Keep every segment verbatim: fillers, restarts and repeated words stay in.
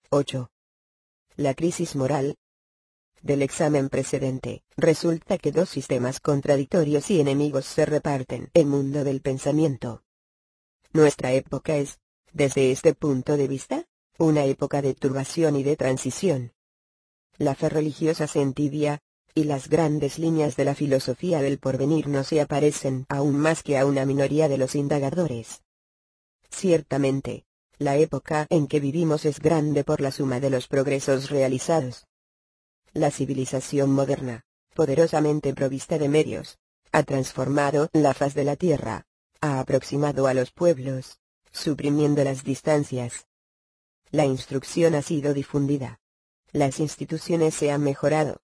ocho. La crisis moral. Del examen precedente, resulta que dos sistemas contradictorios y enemigos se reparten el mundo del pensamiento. Nuestra época es, desde este punto de vista, una época de turbación y de transición. La fe religiosa se entibia, y las grandes líneas de la filosofía del porvenir no se aparecen aún más que a una minoría de los indagadores. Ciertamente, la época en que vivimos es grande por la suma de los progresos realizados. La civilización moderna, poderosamente provista de medios, ha transformado la faz de la tierra, ha aproximado a los pueblos, suprimiendo las distancias. La instrucción ha sido difundida. Las instituciones se han mejorado.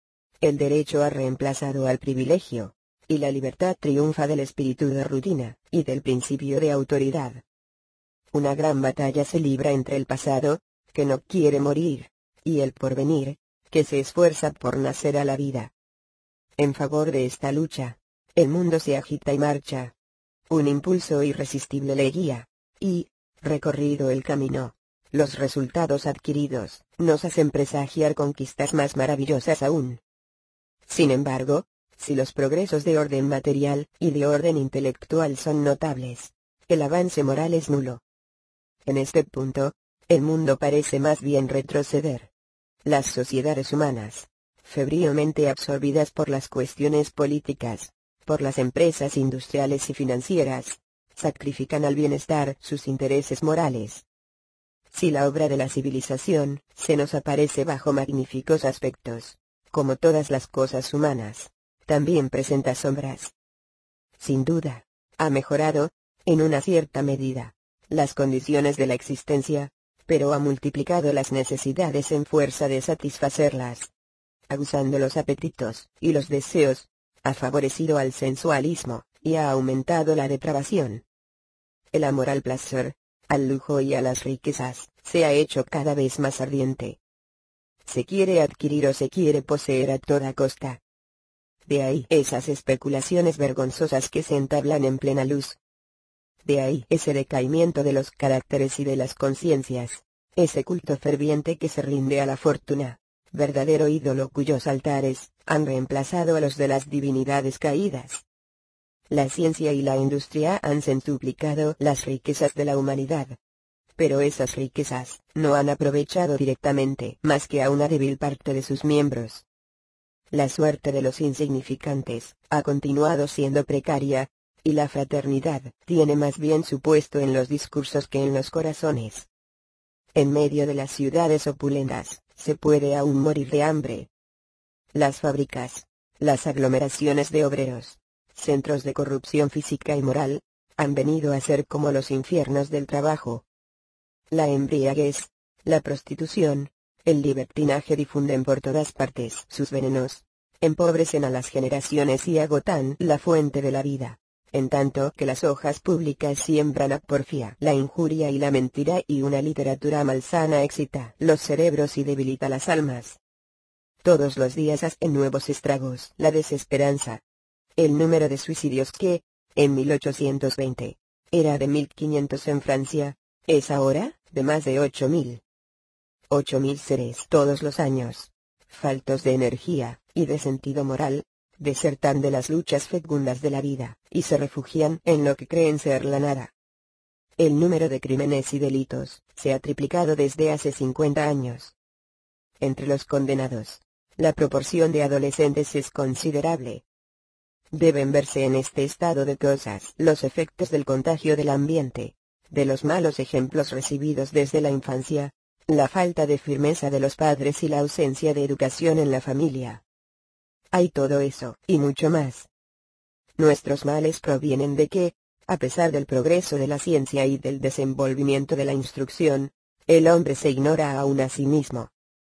El derecho ha reemplazado al privilegio, y la libertad triunfa del espíritu de rutina, y del principio de autoridad. Una gran batalla se libra entre el pasado, que no quiere morir, y el porvenir, que se esfuerza por nacer a la vida. En favor de esta lucha, el mundo se agita y marcha. Un impulso irresistible le guía, y, recorrido el camino, los resultados adquiridos nos hacen presagiar conquistas más maravillosas aún. Sin embargo, si los progresos de orden material y de orden intelectual son notables, el avance moral es nulo. En este punto, el mundo parece más bien retroceder. Las sociedades humanas, febrilmente absorbidas por las cuestiones políticas, por las empresas industriales y financieras, sacrifican al bienestar sus intereses morales. Si la obra de la civilización se nos aparece bajo magníficos aspectos, como todas las cosas humanas, también presenta sombras. Sin duda, ha mejorado, en una cierta medida, las condiciones de la existencia, pero ha multiplicado las necesidades en fuerza de satisfacerlas. Aguzando los apetitos y los deseos, ha favorecido al sensualismo, y ha aumentado la depravación. El amor al placer, al lujo y a las riquezas, se ha hecho cada vez más ardiente. Se quiere adquirir o se quiere poseer a toda costa. De ahí esas especulaciones vergonzosas que se entablan en plena luz. De ahí ese decaimiento de los caracteres y de las conciencias, ese culto ferviente que se rinde a la fortuna, verdadero ídolo cuyos altares han reemplazado a los de las divinidades caídas. La ciencia y la industria han centuplicado las riquezas de la humanidad. Pero esas riquezas no han aprovechado directamente más que a una débil parte de sus miembros. La suerte de los insignificantes ha continuado siendo precaria, y la fraternidad tiene más bien su puesto en los discursos que en los corazones. En medio de las ciudades opulentas, se puede aún morir de hambre. Las fábricas, las aglomeraciones de obreros, centros de corrupción física y moral, han venido a ser como los infiernos del trabajo. La embriaguez, la prostitución, el libertinaje difunden por todas partes sus venenos, empobrecen a las generaciones y agotan la fuente de la vida, en tanto que las hojas públicas siembran la porfía, la injuria y la mentira, y una literatura malsana excita los cerebros y debilita las almas. Todos los días hacen nuevos estragos la desesperanza. El número de suicidios que, en mil ochocientos veinte, era de mil quinientos en Francia, es ahora de más de ocho mil. Ocho mil seres todos los años, faltos de energía y de sentido moral, desertan de las luchas fecundas de la vida, y se refugian en lo que creen ser la nada. El número de crímenes y delitos se ha triplicado desde hace cincuenta años. Entre los condenados, la proporción de adolescentes es considerable. Deben verse en este estado de cosas los efectos del contagio del ambiente, de los malos ejemplos recibidos desde la infancia, la falta de firmeza de los padres y la ausencia de educación en la familia. Hay todo eso, y mucho más. Nuestros males provienen de que, a pesar del progreso de la ciencia y del desenvolvimiento de la instrucción, el hombre se ignora aún a sí mismo.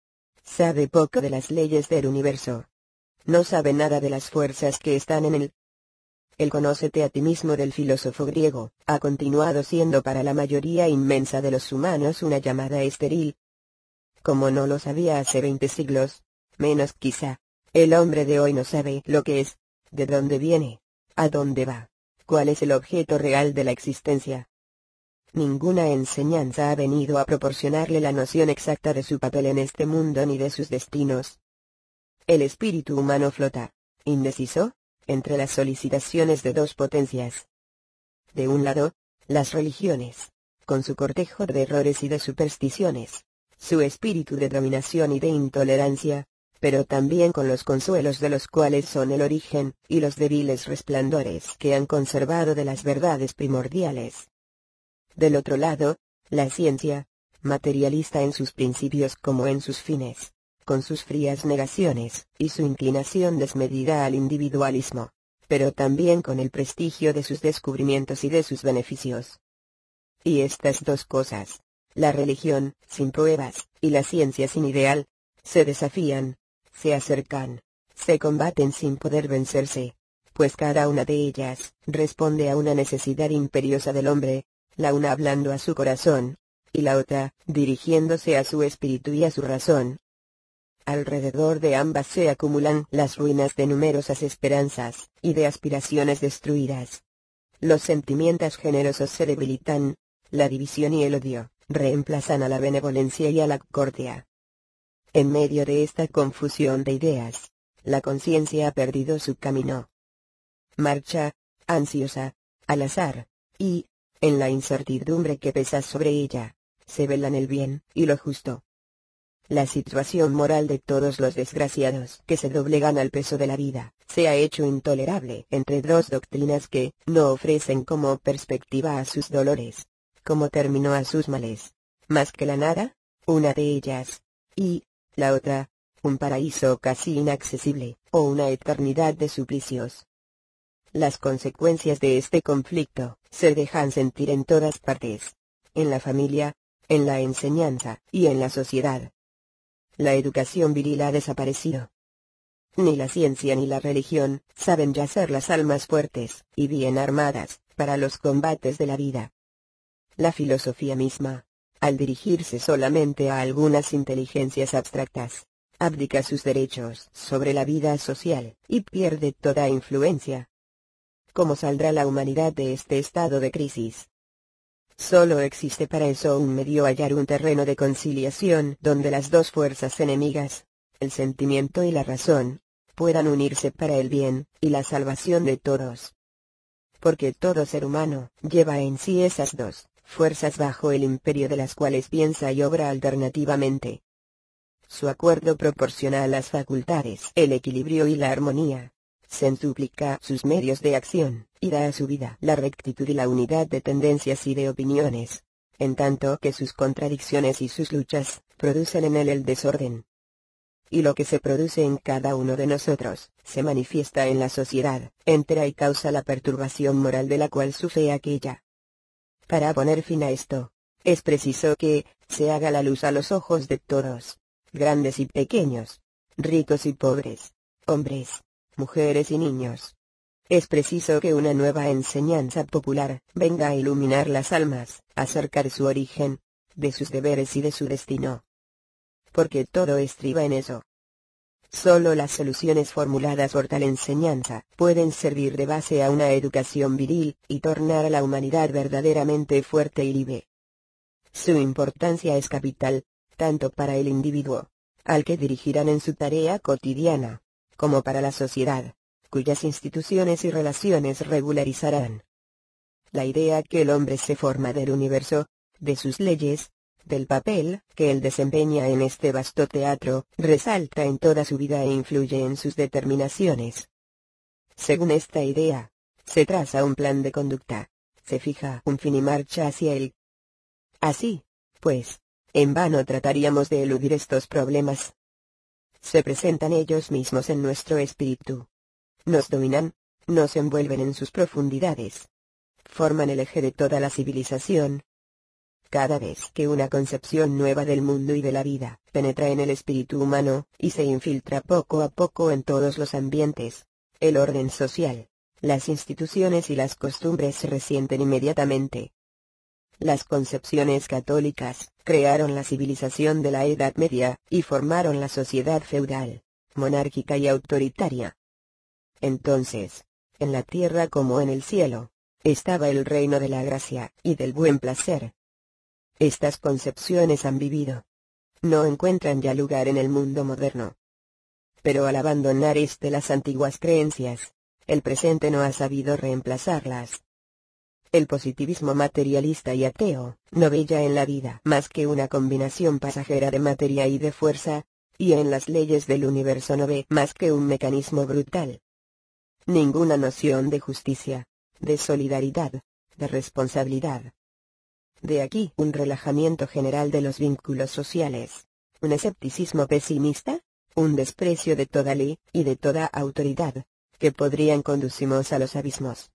Sabe poco de las leyes del universo. No sabe nada de las fuerzas que están en él. El conócete a ti mismo del filósofo griego ha continuado siendo para la mayoría inmensa de los humanos una llamada estéril. Como no lo sabía hace veinte siglos, menos quizá, el hombre de hoy no sabe lo que es, de dónde viene, a dónde va, cuál es el objeto real de la existencia. Ninguna enseñanza ha venido a proporcionarle la noción exacta de su papel en este mundo ni de sus destinos. El espíritu humano flota, indeciso, entre las solicitaciones de dos potencias. De un lado, las religiones, con su cortejo de errores y de supersticiones, su espíritu de dominación y de intolerancia, pero también con los consuelos de los cuales son el origen, y los débiles resplandores que han conservado de las verdades primordiales. Del otro lado, la ciencia, materialista en sus principios como en sus fines, con sus frías negaciones, y su inclinación desmedida al individualismo, pero también con el prestigio de sus descubrimientos y de sus beneficios. Y estas dos cosas, la religión, sin pruebas, y la ciencia sin ideal, se desafían, se acercan, se combaten sin poder vencerse, pues cada una de ellas responde a una necesidad imperiosa del hombre, la una hablando a su corazón, y la otra dirigiéndose a su espíritu y a su razón. Alrededor de ambas se acumulan las ruinas de numerosas esperanzas, y de aspiraciones destruidas. Los sentimientos generosos se debilitan, la división y el odio reemplazan a la benevolencia y a la concordia. En medio de esta confusión de ideas, la conciencia ha perdido su camino. Marcha, ansiosa, al azar, y, en la incertidumbre que pesa sobre ella, se velan el bien y lo justo. La situación moral de todos los desgraciados que se doblegan al peso de la vida, se ha hecho intolerable entre dos doctrinas que no ofrecen como perspectiva a sus dolores, como término a sus males, más que la nada, una de ellas, y, la otra, un paraíso casi inaccesible, o una eternidad de suplicios. Las consecuencias de este conflicto se dejan sentir en todas partes, en la familia, en la enseñanza y en la sociedad. La educación viril ha desaparecido. Ni la ciencia ni la religión saben ya ser las almas fuertes y bien armadas para los combates de la vida. La filosofía misma, al dirigirse solamente a algunas inteligencias abstractas, abdica sus derechos sobre la vida social y pierde toda influencia. ¿Cómo saldrá la humanidad de este estado de crisis? Solo existe para eso un medio: hallar un terreno de conciliación donde las dos fuerzas enemigas, el sentimiento y la razón, puedan unirse para el bien y la salvación de todos. Porque todo ser humano lleva en sí esas dos fuerzas bajo el imperio de las cuales piensa y obra alternativamente. Su acuerdo proporciona a las facultades el equilibrio y la armonía, centuplica sus medios de acción, y da a su vida la rectitud y la unidad de tendencias y de opiniones, en tanto que sus contradicciones y sus luchas producen en él el desorden. Y lo que se produce en cada uno de nosotros, se manifiesta en la sociedad entera y causa la perturbación moral de la cual sufre aquella. Para poner fin a esto, es preciso que se haga la luz a los ojos de todos, grandes y pequeños, ricos y pobres, hombres, mujeres y niños. Es preciso que una nueva enseñanza popular venga a iluminar las almas acerca de su origen, de sus deberes y de su destino. Porque todo estriba en eso. Solo las soluciones formuladas por tal enseñanza pueden servir de base a una educación viril y tornar a la humanidad verdaderamente fuerte y libre. Su importancia es capital, tanto para el individuo, al que dirigirán en su tarea cotidiana, como para la sociedad, cuyas instituciones y relaciones regularizarán. La idea que el hombre se forma del universo, de sus leyes, del papel que él desempeña en este vasto teatro, resalta en toda su vida e influye en sus determinaciones. Según esta idea, se traza un plan de conducta, se fija un fin y marcha hacia él. Así, pues, en vano trataríamos de eludir estos problemas. Se presentan ellos mismos en nuestro espíritu. Nos dominan, nos envuelven en sus profundidades. Forman el eje de toda la civilización. Cada vez que una concepción nueva del mundo y de la vida penetra en el espíritu humano, y se infiltra poco a poco en todos los ambientes, el orden social, las instituciones y las costumbres se resienten inmediatamente. Las concepciones católicas crearon la civilización de la Edad Media, y formaron la sociedad feudal, monárquica y autoritaria. Entonces, en la tierra como en el cielo, estaba el reino de la gracia y del buen placer. Estas concepciones han vivido. No encuentran ya lugar en el mundo moderno. Pero al abandonar este las antiguas creencias, el presente no ha sabido reemplazarlas. El positivismo materialista y ateo no ve ya en la vida más que una combinación pasajera de materia y de fuerza, y en las leyes del universo no ve más que un mecanismo brutal. Ninguna noción de justicia, de solidaridad, de responsabilidad. De aquí un relajamiento general de los vínculos sociales, un escepticismo pesimista, un desprecio de toda ley y de toda autoridad, que podrían conducirnos a los abismos.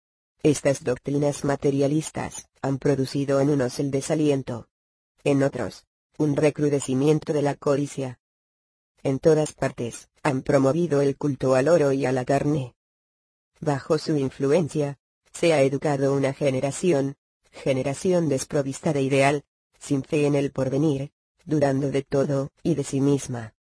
Estas doctrinas materialistas han producido en unos el desaliento, en otros, un recrudecimiento de la codicia. En todas partes, han promovido el culto al oro y a la carne. Bajo su influencia, se ha educado una generación, generación desprovista de ideal, sin fe en el porvenir, dudando de todo y de sí misma.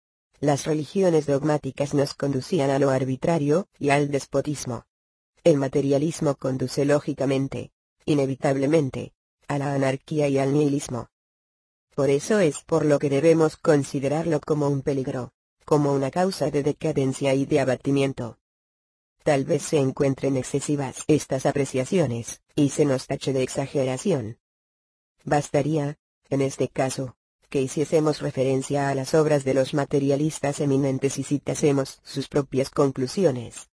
Las religiones dogmáticas nos conducían a lo arbitrario y al despotismo. El materialismo conduce lógicamente, inevitablemente, a la anarquía y al nihilismo. Por eso es por lo que debemos considerarlo como un peligro, como una causa de decadencia y de abatimiento. Tal vez se encuentren excesivas estas apreciaciones, y se nos tache de exageración. Bastaría, en este caso, que hiciésemos referencia a las obras de los materialistas eminentes y citásemos sus propias conclusiones.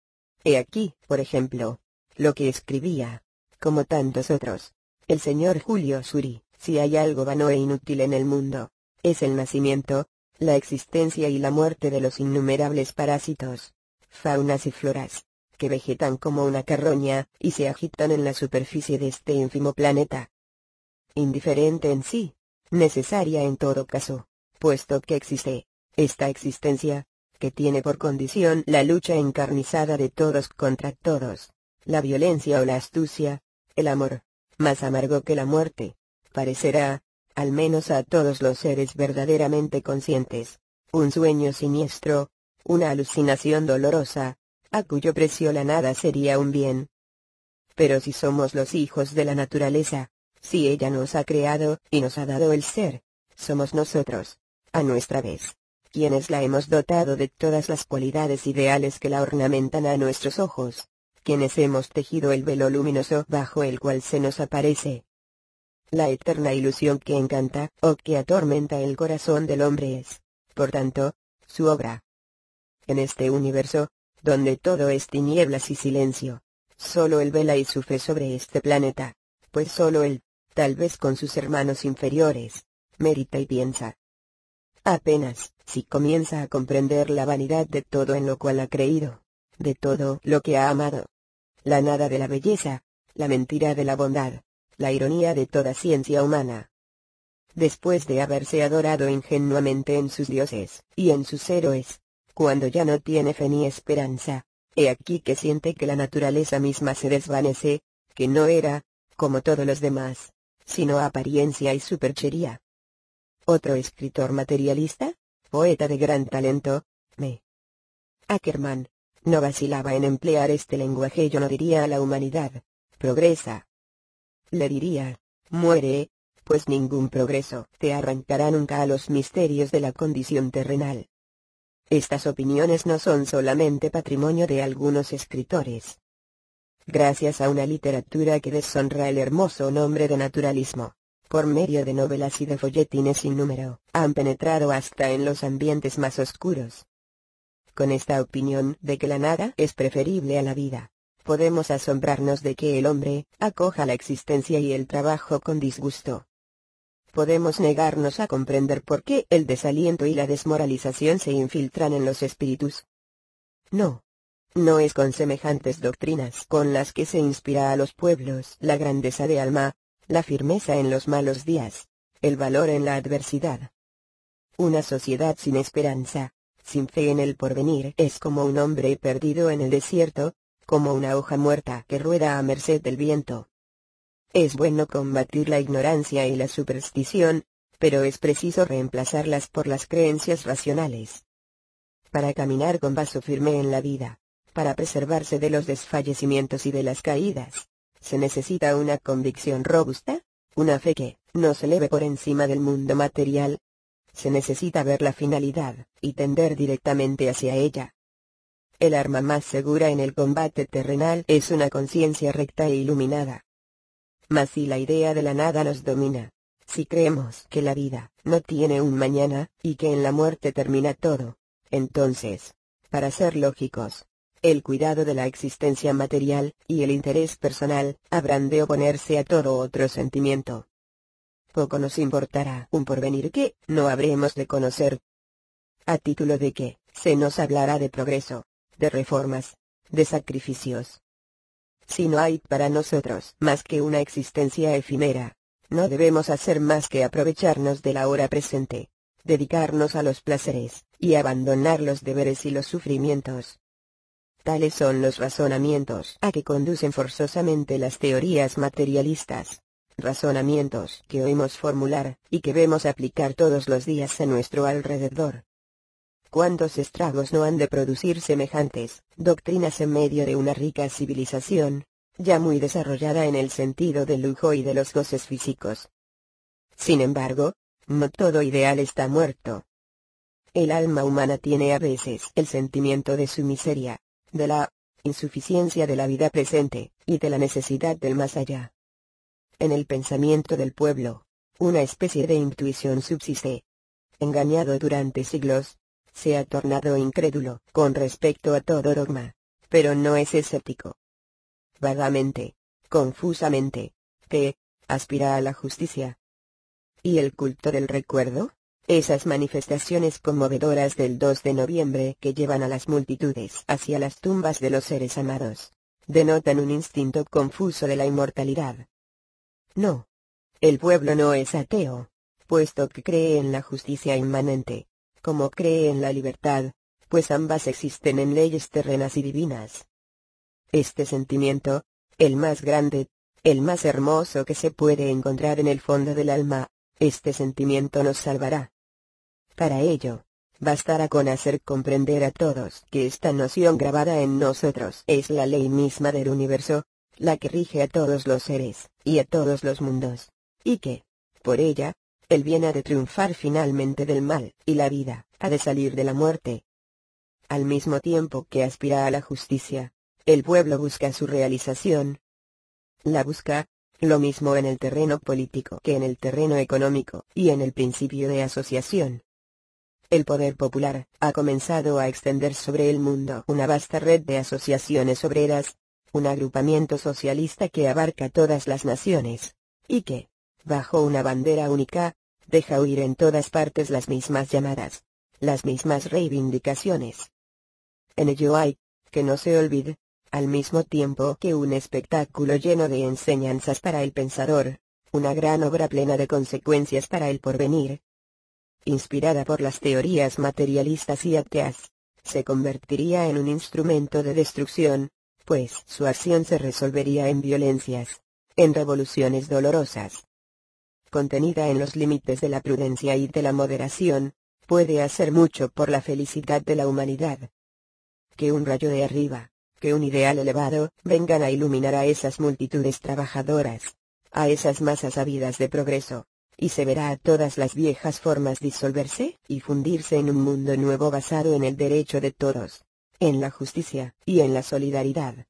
He aquí, por ejemplo, lo que escribía, como tantos otros, el señor Julio Suri: si hay algo vano e inútil en el mundo, es el nacimiento, la existencia y la muerte de los innumerables parásitos, faunas y floras, que vegetan como una carroña y se agitan en la superficie de este ínfimo planeta. Indiferente en sí, necesaria en todo caso, puesto que existe, esta existencia, que tiene por condición la lucha encarnizada de todos contra todos, la violencia o la astucia, el amor, más amargo que la muerte, parecerá, al menos a todos los seres verdaderamente conscientes, un sueño siniestro, una alucinación dolorosa, a cuyo precio la nada sería un bien. Pero si somos los hijos de la naturaleza, si ella nos ha creado y nos ha dado el ser, somos nosotros, a nuestra vez, quienes la hemos dotado de todas las cualidades ideales que la ornamentan a nuestros ojos, quienes hemos tejido el velo luminoso bajo el cual se nos aparece. La eterna ilusión que encanta o que atormenta el corazón del hombre es, por tanto, su obra. En este universo, donde todo es tinieblas y silencio, solo él vela y sufre sobre este planeta, pues solo él, tal vez con sus hermanos inferiores, medita y piensa. Apenas, si comienza a comprender la vanidad de todo en lo cual ha creído, de todo lo que ha amado, la nada de la belleza, la mentira de la bondad, la ironía de toda ciencia humana. Después de haberse adorado ingenuamente en sus dioses y en sus héroes, cuando ya no tiene fe ni esperanza, he aquí que siente que la naturaleza misma se desvanece, que no era, como todos los demás, sino apariencia y superchería. Otro escritor materialista, poeta de gran talento, M. Ackerman, no vacilaba en emplear este lenguaje. Yo no diría a la humanidad, progresa. Le diría, muere, pues ningún progreso te arrancará nunca a los misterios de la condición terrenal. Estas opiniones no son solamente patrimonio de algunos escritores. Gracias a una literatura que deshonra el hermoso nombre de naturalismo, por medio de novelas y de folletines sin número, han penetrado hasta en los ambientes más oscuros. Con esta opinión de que la nada es preferible a la vida, podemos asombrarnos de que el hombre acoja la existencia y el trabajo con disgusto. Podemos negarnos a comprender por qué el desaliento y la desmoralización se infiltran en los espíritus. No. No es con semejantes doctrinas con las que se inspira a los pueblos la grandeza de alma, la firmeza en los malos días, el valor en la adversidad. Una sociedad sin esperanza, sin fe en el porvenir, es como un hombre perdido en el desierto, como una hoja muerta que rueda a merced del viento. Es bueno combatir la ignorancia y la superstición, pero es preciso reemplazarlas por las creencias racionales. Para caminar con paso firme en la vida, Para preservarse de los desfallecimientos y de las caídas, se necesita una convicción robusta, una fe que no se eleve por encima del mundo material. Se necesita ver la finalidad, y tender directamente hacia ella. El arma más segura en el combate terrenal es una conciencia recta e iluminada. Mas si la idea de la nada nos domina, si creemos que la vida no tiene un mañana, y que en la muerte termina todo, entonces, para ser lógicos, el cuidado de la existencia material, y el interés personal, habrán de oponerse a todo otro sentimiento. Poco nos importará un porvenir que no habremos de conocer. A título de que, se nos hablará de progreso, de reformas, de sacrificios. Si no hay para nosotros más que una existencia efímera, no debemos hacer más que aprovecharnos de la hora presente, dedicarnos a los placeres, y abandonar los deberes y los sufrimientos. Tales son los razonamientos a que conducen forzosamente las teorías materialistas. Razonamientos que oímos formular, y que vemos aplicar todos los días a nuestro alrededor. ¿Cuántos estragos no han de producir semejantes doctrinas en medio de una rica civilización, ya muy desarrollada en el sentido del lujo y de los goces físicos? Sin embargo, no todo ideal está muerto. El alma humana tiene a veces el sentimiento de su miseria, de la insuficiencia de la vida presente, y de la necesidad del más allá. En el pensamiento del pueblo, una especie de intuición subsiste. Engañado durante siglos, se ha tornado incrédulo con respecto a todo dogma, pero no es escéptico. Vagamente, confusamente, que aspira a la justicia. ¿Y el culto del recuerdo? Esas manifestaciones conmovedoras del dos de noviembre que llevan a las multitudes hacia las tumbas de los seres amados, denotan un instinto confuso de la inmortalidad. No. El pueblo no es ateo, puesto que cree en la justicia inmanente, como cree en la libertad, pues ambas existen en leyes terrenas y divinas. Este sentimiento, el más grande, el más hermoso que se puede encontrar en el fondo del alma, este sentimiento nos salvará. Para ello, bastará con hacer comprender a todos que esta noción grabada en nosotros es la ley misma del universo, la que rige a todos los seres, y a todos los mundos, y que, por ella, el bien ha de triunfar finalmente del mal, y la vida ha de salir de la muerte. Al mismo tiempo que aspira a la justicia, el pueblo busca su realización. La busca, lo mismo en el terreno político que en el terreno económico, y en el principio de asociación. El poder popular ha comenzado a extender sobre el mundo una vasta red de asociaciones obreras, un agrupamiento socialista que abarca todas las naciones, y que, bajo una bandera única, deja oír en todas partes las mismas llamadas, las mismas reivindicaciones. En ello hay, que no se olvide, al mismo tiempo que un espectáculo lleno de enseñanzas para el pensador, una gran obra plena de consecuencias para el porvenir. Inspirada por las teorías materialistas y ateas, se convertiría en un instrumento de destrucción, pues su acción se resolvería en violencias, en revoluciones dolorosas. Contenida en los límites de la prudencia y de la moderación, puede hacer mucho por la felicidad de la humanidad. Que un rayo de arriba, que un ideal elevado, vengan a iluminar a esas multitudes trabajadoras, a esas masas ávidas de progreso, y se verá a todas las viejas formas disolverse y fundirse en un mundo nuevo basado en el derecho de todos, en la justicia y en la solidaridad.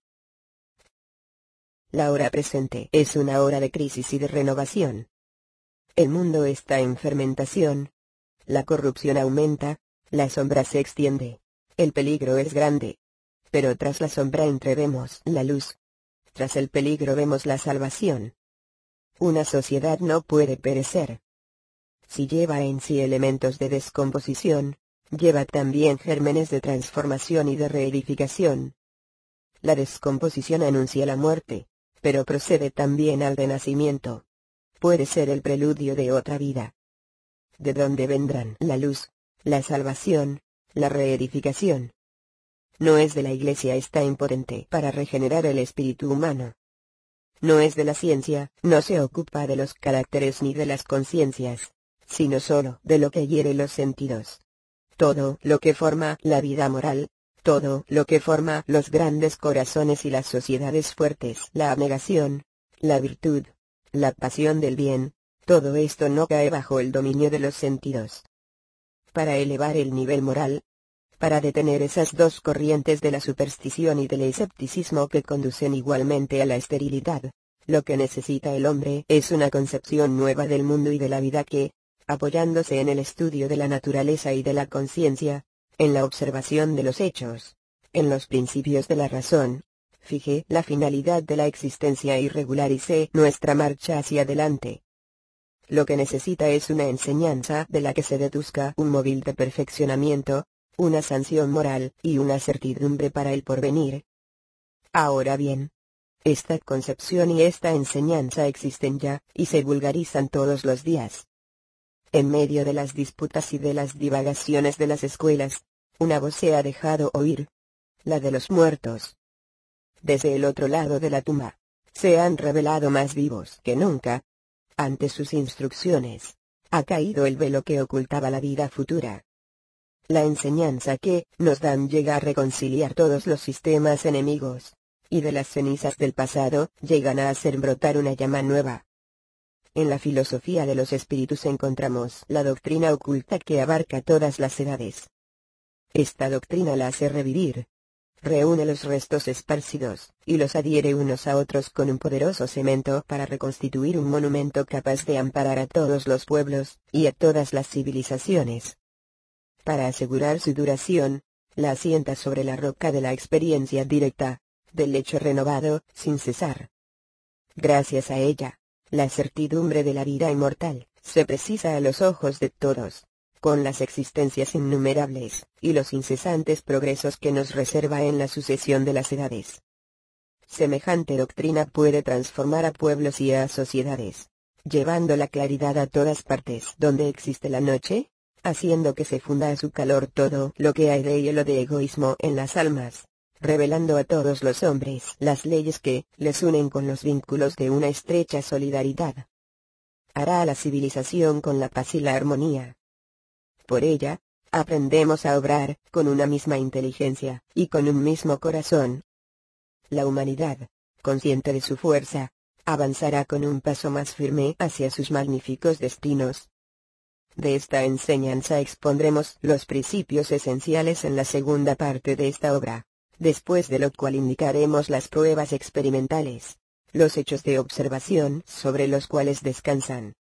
La hora presente es una hora de crisis y de renovación. El mundo está en fermentación. La corrupción aumenta, la sombra se extiende, el peligro es grande. Pero tras la sombra entrevemos la luz. Tras el peligro vemos la salvación. Una sociedad no puede perecer. Si lleva en sí elementos de descomposición, lleva también gérmenes de transformación y de reedificación. La descomposición anuncia la muerte, pero procede también al renacimiento. Puede ser el preludio de otra vida. ¿De dónde vendrán la luz, la salvación, la reedificación? No es de la Iglesia esta impotente para regenerar el espíritu humano. No es de la ciencia, no se ocupa de los caracteres ni de las conciencias, sino solo de lo que hiere los sentidos. Todo lo que forma la vida moral, todo lo que forma los grandes corazones y las sociedades fuertes. La abnegación, la virtud, la pasión del bien, todo esto no cae bajo el dominio de los sentidos. Para elevar el nivel moral, para detener esas dos corrientes de la superstición y del escepticismo que conducen igualmente a la esterilidad, lo que necesita el hombre es una concepción nueva del mundo y de la vida que, apoyándose en el estudio de la naturaleza y de la conciencia, en la observación de los hechos, en los principios de la razón, fije la finalidad de la existencia y regularice nuestra marcha hacia adelante. Lo que necesita es una enseñanza de la que se deduzca un móvil de perfeccionamiento, una sanción moral y una certidumbre para el porvenir. Ahora bien, esta concepción y esta enseñanza existen ya, y se vulgarizan todos los días. En medio de las disputas y de las divagaciones de las escuelas, una voz se ha dejado oír. La de los muertos. Desde el otro lado de la tumba, se han revelado más vivos que nunca. Ante sus instrucciones, ha caído el velo que ocultaba la vida futura. La enseñanza que nos dan llega a reconciliar todos los sistemas enemigos, y de las cenizas del pasado llegan a hacer brotar una llama nueva. En la filosofía de los espíritus encontramos la doctrina oculta que abarca todas las edades. Esta doctrina la hace revivir. Reúne los restos esparcidos, y los adhiere unos a otros con un poderoso cemento para reconstituir un monumento capaz de amparar a todos los pueblos, y a todas las civilizaciones. Para asegurar su duración, la asienta sobre la roca de la experiencia directa, del hecho renovado, sin cesar. Gracias a ella, la certidumbre de la vida inmortal, se precisa a los ojos de todos, con las existencias innumerables, y los incesantes progresos que nos reserva en la sucesión de las edades. Semejante doctrina puede transformar a pueblos y a sociedades, llevando la claridad a todas partes donde existe la noche, haciendo que se funda a su calor todo lo que hay de hielo de egoísmo en las almas, revelando a todos los hombres las leyes que les unen con los vínculos de una estrecha solidaridad. Hará a la civilización con la paz y la armonía. Por ella, aprendemos a obrar con una misma inteligencia y con un mismo corazón. La humanidad, consciente de su fuerza, avanzará con un paso más firme hacia sus magníficos destinos. De esta enseñanza expondremos los principios esenciales en la segunda parte de esta obra, después de lo cual indicaremos las pruebas experimentales, los hechos de observación sobre los cuales descansan,